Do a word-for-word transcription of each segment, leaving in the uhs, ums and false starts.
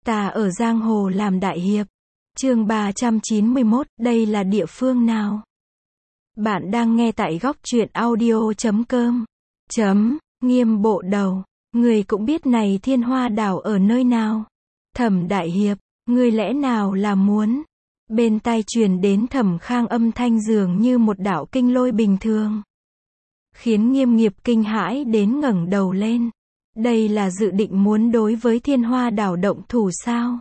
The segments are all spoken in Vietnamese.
Ta ở giang hồ làm đại hiệp. Chương ba trăm chín mươi mốt, đây là địa phương nào? Bạn đang nghe tại góc truyện audio chấm com. Chấm, Nghiêm Bộ Đầu, người cũng biết này Thiên Hoa đảo ở nơi nào? Thẩm đại hiệp, người lẽ nào là muốn? Bên tai truyền đến Thẩm Khang âm thanh dường như một đạo kinh lôi bình thường, khiến Nghiêm Nghiệp kinh hãi đến ngẩng đầu lên. Đây là dự định muốn đối với Thiên Hoa đảo động thủ sao?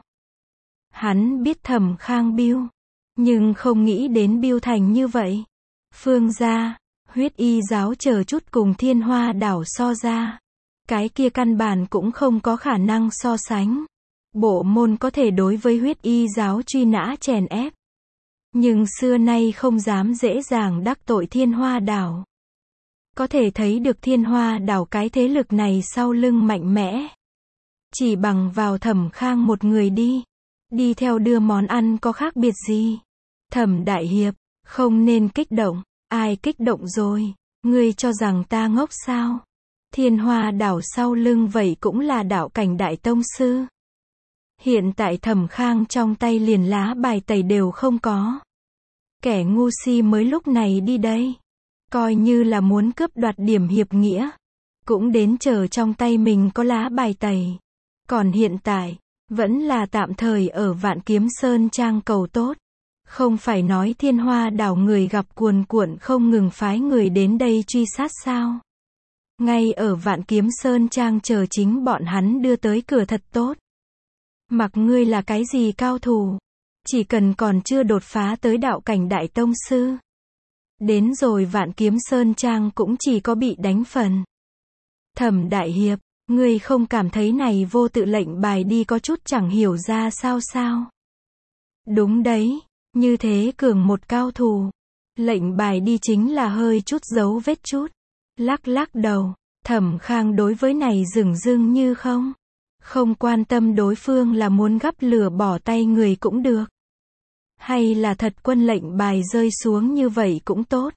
Hắn biết Thẩm Khang biêu, nhưng không nghĩ đến biêu thành như vậy. Phương gia, huyết y giáo chờ chút cùng Thiên Hoa đảo so ra, cái kia căn bản cũng không có khả năng so sánh. Bộ môn có thể đối với huyết y giáo truy nã chèn ép, nhưng xưa nay không dám dễ dàng đắc tội Thiên Hoa đảo. Có thể thấy được Thiên Hoa đảo cái thế lực này sau lưng mạnh mẽ. Chỉ bằng vào Thẩm Khang một người đi, đi theo đưa món ăn có khác biệt gì? Thẩm đại hiệp, không nên kích động. Ai kích động rồi? Ngươi cho rằng ta ngốc sao? Thiên Hoa đảo sau lưng vậy cũng là đạo cảnh đại tông sư. Hiện tại Thẩm Khang trong tay liền lá bài tẩy đều không có. Kẻ ngu si mới lúc này đi đây, coi như là muốn cướp đoạt điểm hiệp nghĩa, cũng đến chờ trong tay mình có lá bài tẩy. Còn hiện tại, vẫn là tạm thời ở Vạn Kiếm Sơn Trang cầu tốt. Không phải nói Thiên Hoa đảo người gặp cuồn cuộn không ngừng phái người đến đây truy sát sao? Ngay ở Vạn Kiếm Sơn Trang chờ chính bọn hắn đưa tới cửa thật tốt. Mặc ngươi là cái gì cao thủ, chỉ cần còn chưa đột phá tới đạo cảnh đại tông sư, đến rồi Vạn Kiếm Sơn Trang cũng chỉ có bị đánh phần. Thẩm đại hiệp, ngươi không cảm thấy này vô tự lệnh bài đi có chút chẳng hiểu ra sao sao? Đúng đấy, như thế cường một cao thủ, lệnh bài đi chính là hơi chút dấu vết chút. Lắc lắc đầu, Thẩm Khang đối với này dửng dưng như không. Không quan tâm đối phương là muốn gắp lửa bỏ tay người cũng được, hay là thật quân lệnh bài rơi xuống như vậy cũng tốt.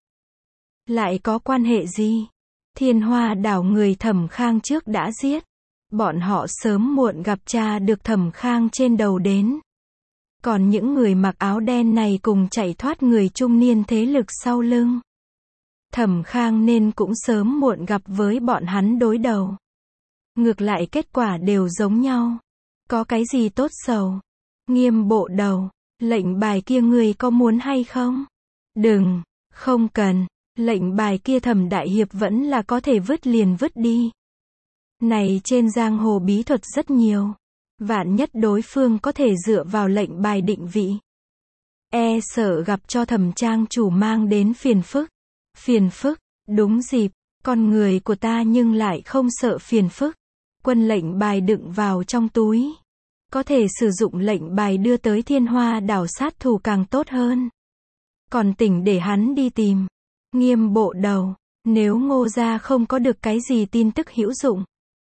Lại có quan hệ gì? Thiên Hoa đảo người Thẩm Khang trước đã giết. Bọn họ sớm muộn gặp cha được Thẩm Khang trên đầu đến. Còn những người mặc áo đen này cùng chạy thoát người trung niên thế lực sau lưng, Thẩm Khang nên cũng sớm muộn gặp với bọn hắn đối đầu. Ngược lại kết quả đều giống nhau. Có cái gì tốt sầu? Nghiêm Bộ Đầu, lệnh bài kia người có muốn hay không? Đừng, không cần. Lệnh bài kia Thẩm đại hiệp vẫn là có thể vứt liền vứt đi. Này trên giang hồ bí thuật rất nhiều. Vạn nhất đối phương có thể dựa vào lệnh bài định vị, e sợ gặp cho Thẩm trang chủ mang đến phiền phức. Phiền phức, đúng dịp, con người của ta nhưng lại không sợ phiền phức. Quân lệnh bài đựng vào trong túi, có thể sử dụng lệnh bài đưa tới Thiên Hoa đảo sát thủ càng tốt hơn. Còn tỉnh để hắn đi tìm. Nghiêm Bộ Đầu, nếu Ngô gia không có được cái gì tin tức hữu dụng,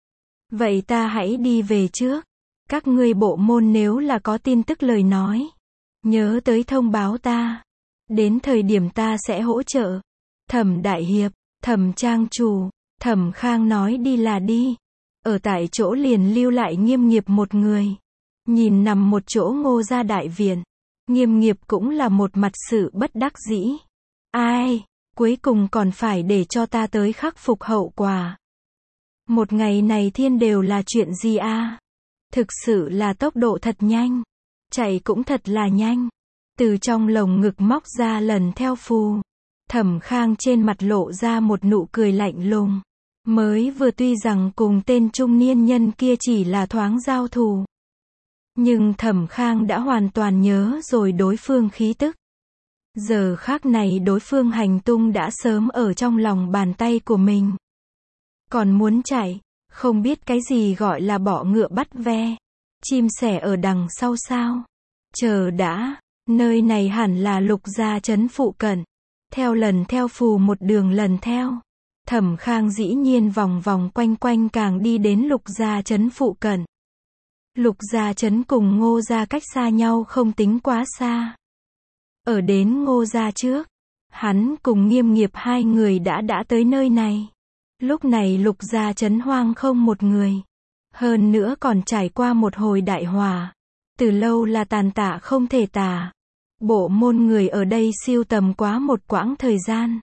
vậy ta hãy đi về trước. Các ngươi bộ môn nếu là có tin tức lời nói, nhớ tới thông báo ta. Đến thời điểm ta sẽ hỗ trợ. Thẩm đại hiệp, Thẩm trang chủ, Thẩm Khang nói đi là đi. Ở tại chỗ liền lưu lại Nghiêm Nghiệp một người. Nhìn nằm một chỗ Ngô gia đại viện, Nghiêm Nghiệp cũng là một mặt sự bất đắc dĩ. Ai, cuối cùng còn phải để cho ta tới khắc phục hậu quả. Một ngày này thiên đều là chuyện gì a? À? Thực sự là tốc độ thật nhanh, chạy cũng thật là nhanh. Từ trong lồng ngực móc ra lần theo phù. Thẩm Khang trên mặt lộ ra một nụ cười lạnh lùng. Mới vừa tuy rằng cùng tên trung niên nhân kia chỉ là thoáng giao thủ, nhưng Thẩm Khang đã hoàn toàn nhớ rồi đối phương khí tức. Giờ khác này đối phương hành tung đã sớm ở trong lòng bàn tay của mình. Còn muốn chạy, không biết cái gì gọi là bỏ ngựa bắt ve. Chim sẻ ở đằng sau sao? Chờ đã, nơi này hẳn là Lục gia trấn phụ cận. Theo lần theo phù một đường lần theo, Thẩm Khang dĩ nhiên vòng vòng quanh quanh càng đi đến Lục gia trấn phụ cận. Lục gia trấn cùng Ngô gia cách xa nhau không tính quá xa. Ở đến Ngô gia trước, hắn cùng Nghiêm Nghiệp hai người đã đã tới nơi này. Lúc này Lục gia trấn hoang không một người. Hơn nữa còn trải qua một hồi đại hòa. Từ lâu là tàn tạ không thể tả. Bộ môn người ở đây siêu tầm quá một quãng thời gian.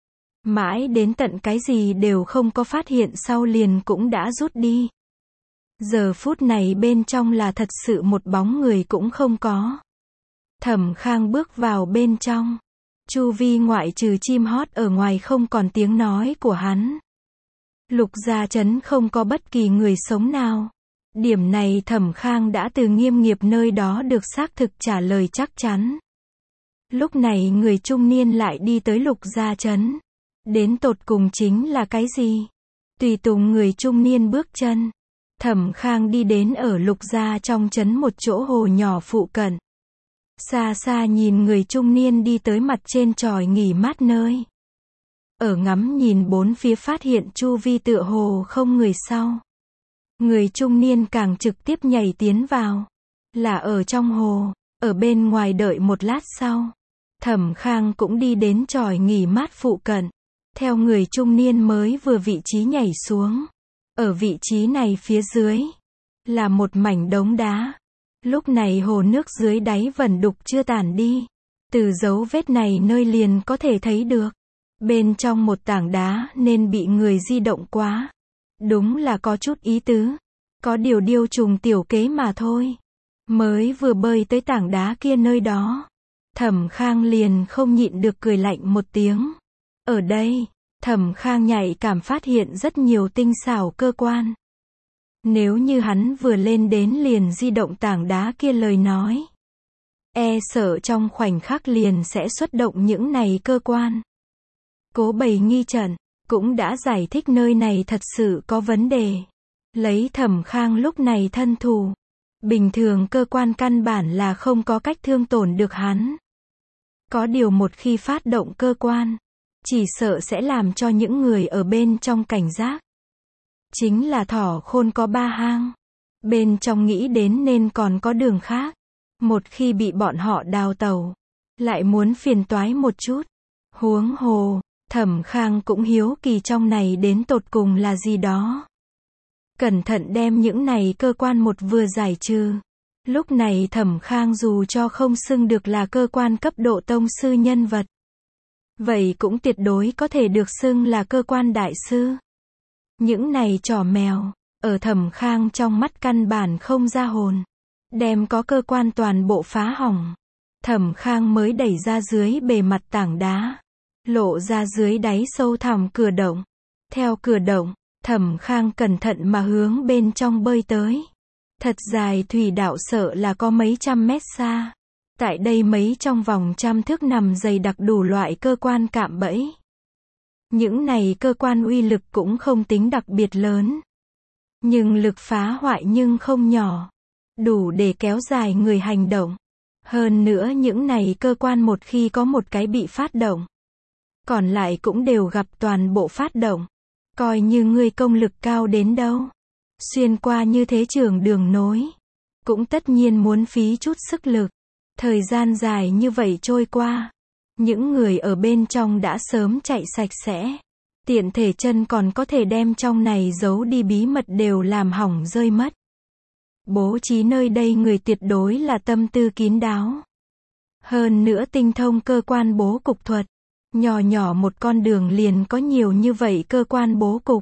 Mãi đến tận cái gì đều không có phát hiện sau liền cũng đã rút đi. Giờ phút này bên trong là thật sự một bóng người cũng không có. Thẩm Khang bước vào bên trong. Chu vi ngoại trừ chim hót ở ngoài không còn tiếng nói của hắn. Lục Gia Trấn không có bất kỳ người sống nào. Điểm này Thẩm Khang đã từ Nghiêm Nghiệp nơi đó được xác thực trả lời chắc chắn. Lúc này người trung niên lại đi tới Lục Gia Trấn. Đến tột cùng chính là cái gì? Tùy tùng người trung niên bước chân. Thẩm Khang đi đến ở Lục Gia trong trấn một chỗ hồ nhỏ phụ cận. Xa xa nhìn người trung niên đi tới mặt trên chòi nghỉ mát nơi. Ở ngắm nhìn bốn phía phát hiện chu vi tựa hồ không người sau. Người trung niên càng trực tiếp nhảy tiến vào. Là ở trong hồ, ở bên ngoài đợi một lát sau. Thẩm Khang cũng đi đến chòi nghỉ mát phụ cận. Theo người trung niên mới vừa vị trí nhảy xuống. Ở vị trí này phía dưới là một mảnh đống đá. Lúc này hồ nước dưới đáy vẩn đục chưa tản đi. Từ dấu vết này nơi liền có thể thấy được. Bên trong một tảng đá nên bị người di động quá. Đúng là có chút ý tứ. Có điều điêu trùng tiểu kế mà thôi. Mới vừa bơi tới tảng đá kia nơi đó. Thẩm Khang liền không nhịn được cười lạnh một tiếng. Ở đây, Thẩm Khang nhạy cảm phát hiện rất nhiều tinh xảo cơ quan. Nếu như hắn vừa lên đến liền di động tảng đá kia lời nói. E sợ trong khoảnh khắc liền sẽ xuất động những này cơ quan. Cố Bày nghi trận, cũng đã giải thích nơi này thật sự có vấn đề. Lấy Thẩm Khang lúc này thân thủ. Bình thường cơ quan căn bản là không có cách thương tổn được hắn. Có điều một khi phát động cơ quan, chỉ sợ sẽ làm cho những người ở bên trong cảnh giác. Chính là thỏ khôn có ba hang. Bên trong nghĩ đến nên còn có đường khác. Một khi bị bọn họ đào tẩu, lại muốn phiền toái một chút. Huống hồ, Thẩm Khang cũng hiếu kỳ trong này đến tột cùng là gì đó. Cẩn thận đem những này cơ quan một vừa giải trừ. Lúc này Thẩm Khang dù cho không xưng được là cơ quan cấp độ tông sư nhân vật. Vậy cũng tuyệt đối có thể được xưng là cơ quan đại sư. Những này trò mèo, ở Thẩm Khang trong mắt căn bản không ra hồn. Đem có cơ quan toàn bộ phá hỏng. Thẩm Khang mới đẩy ra dưới bề mặt tảng đá. Lộ ra dưới đáy sâu thẳm cửa động. Theo cửa động, Thẩm Khang cẩn thận mà hướng bên trong bơi tới. Thật dài thủy đạo sợ là có mấy trăm mét xa. Tại đây mấy trong vòng trăm thước nằm dày đặc đủ loại cơ quan cạm bẫy. Những này cơ quan uy lực cũng không tính đặc biệt lớn. Nhưng lực phá hoại nhưng không nhỏ. Đủ để kéo dài người hành động. Hơn nữa những này cơ quan một khi có một cái bị phát động. Còn lại cũng đều gặp toàn bộ phát động. Coi như ngươi công lực cao đến đâu. Xuyên qua như thế trường đường nối. Cũng tất nhiên muốn phí chút sức lực. Thời gian dài như vậy trôi qua. Những người ở bên trong đã sớm chạy sạch sẽ. Tiện thể chân còn có thể đem trong này giấu đi bí mật đều làm hỏng rơi mất. Bố trí nơi đây người tuyệt đối là tâm tư kín đáo. Hơn nữa tinh thông cơ quan bố cục thuật. Nhỏ nhỏ một con đường liền có nhiều như vậy cơ quan bố cục.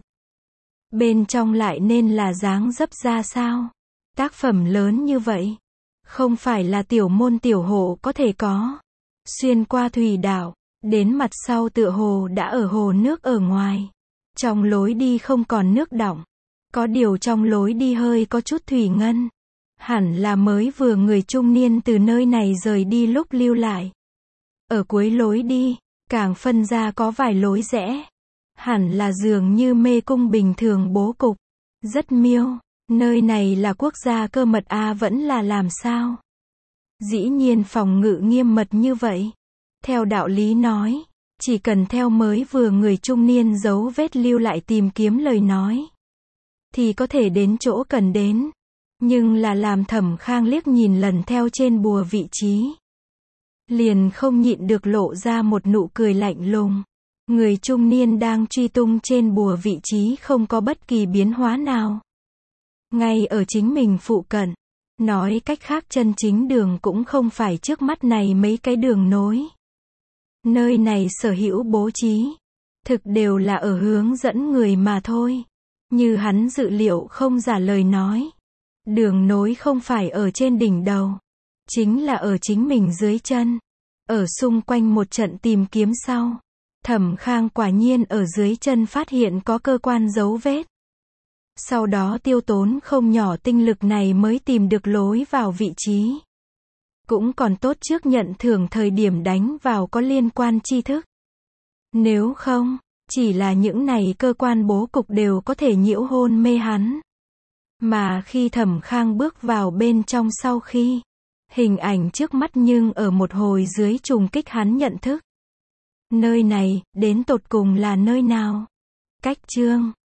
Bên trong lại nên là dáng dấp ra sao? Tác phẩm lớn như vậy. Không phải là tiểu môn tiểu hộ có thể có. Xuyên qua thủy đạo, đến mặt sau tựa hồ đã ở hồ nước ở ngoài. Trong lối đi không còn nước đọng. Có điều trong lối đi hơi có chút thủy ngân. Hẳn là mới vừa người trung niên từ nơi này rời đi lúc lưu lại. Ở cuối lối đi, càng phân ra có vài lối rẽ. Hẳn là dường như mê cung bình thường bố cục. Rất miêu. Nơi này là quốc gia cơ mật A vẫn là làm sao? Dĩ nhiên phòng ngự nghiêm mật như vậy. Theo đạo lý nói, chỉ cần theo mới vừa người trung niên dấu vết lưu lại tìm kiếm lời nói. Thì có thể đến chỗ cần đến. Nhưng là làm Thẩm Khang liếc nhìn lần theo trên bùa vị trí. Liền không nhịn được lộ ra một nụ cười lạnh lùng. Người trung niên đang truy tung trên bùa vị trí không có bất kỳ biến hóa nào. ngay ở chính mình phụ cận. Nói cách khác chân chính đường cũng không phải trước mắt này mấy cái đường nối. Nơi này sở hữu bố trí, thực đều là ở hướng dẫn người mà thôi. Như hắn dự liệu không giả lời nói. Đường nối không phải ở trên đỉnh đầu, chính là ở chính mình dưới chân. Ở xung quanh một trận tìm kiếm sau, Thẩm Khang quả nhiên ở dưới chân phát hiện có cơ quan dấu vết. Sau đó tiêu tốn không nhỏ tinh lực này mới tìm được lối vào vị trí. Cũng còn tốt trước nhận thưởng thời điểm đánh vào có liên quan tri thức. Nếu không, chỉ là những này cơ quan bố cục đều có thể nhiễu hôn mê hắn. Mà khi Thẩm Khang bước vào bên trong sau khi, hình ảnh trước mắt nhưng ở một hồi dưới trùng kích hắn nhận thức. Nơi này, đến tột cùng là nơi nào? Cách chương